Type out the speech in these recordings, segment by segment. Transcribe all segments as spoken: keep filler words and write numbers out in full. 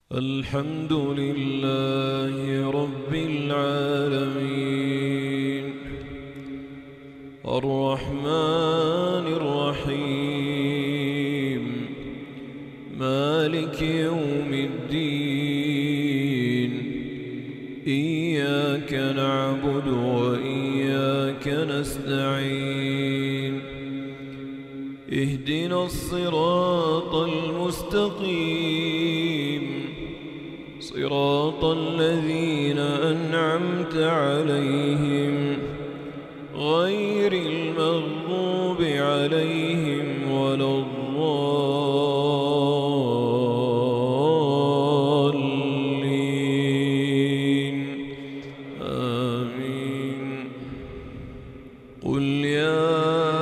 الحمد لله رب العالمين الرحمن الرحيم مالك يوم الدين إياك نعبد وإياك نستعين اهدنا الصراط المستقيم صراط الذين أنعمت عليهم غير المغضوب عليهم ولا الضالين آمين. قل يا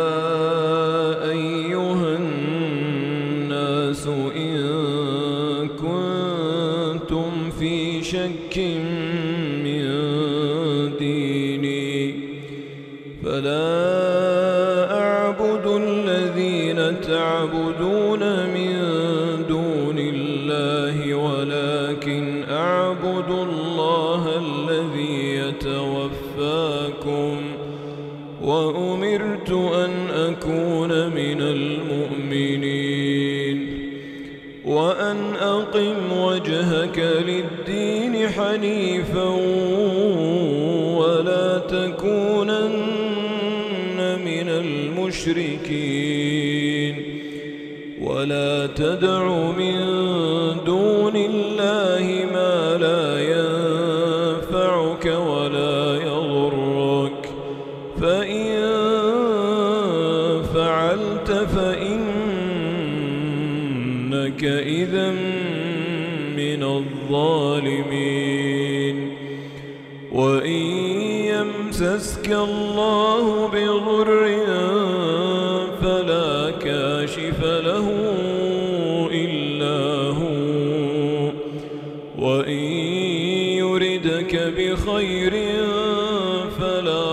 أيها الناس إن كنتم في شك من ديني فلا أعبد الذين تعبدون من دون الله ولكن أعبد الله الذي يتوفاكم وأمرت أن أكون من المؤمنين وأن أقم وجهك للدين حنيفا ولا تكونن من المشركين ولا تدع من دون الله ما لا ينفعك ولا يضرك فإن فعلت فإنك إذا من الظالمين. وإن يمسسك الله بضر فلا كاشف له إلا هو وإن يردك بخير فلا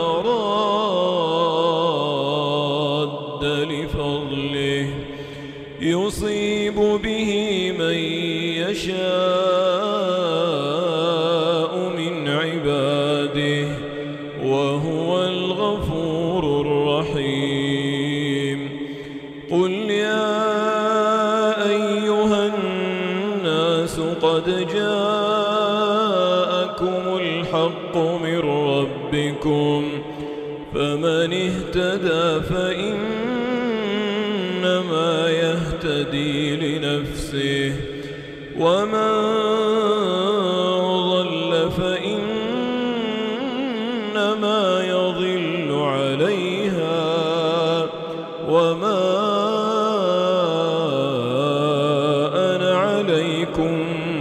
راد لفضله يصيب به من يشاء من عباده وهو الغفور الرحيم. قل يا أيها الناس قد جاءكم الحق من ربكم فمن اهتدى فإنما يهتدي لنفسه ومن ضل فإنما يضل عليها وما أنا عليكم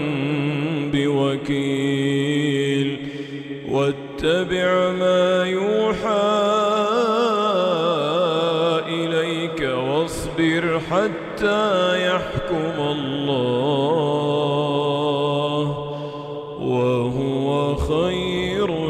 بوكيل. واتبع ما يوحى إليك واصبر حتى يحكم الله وهو خير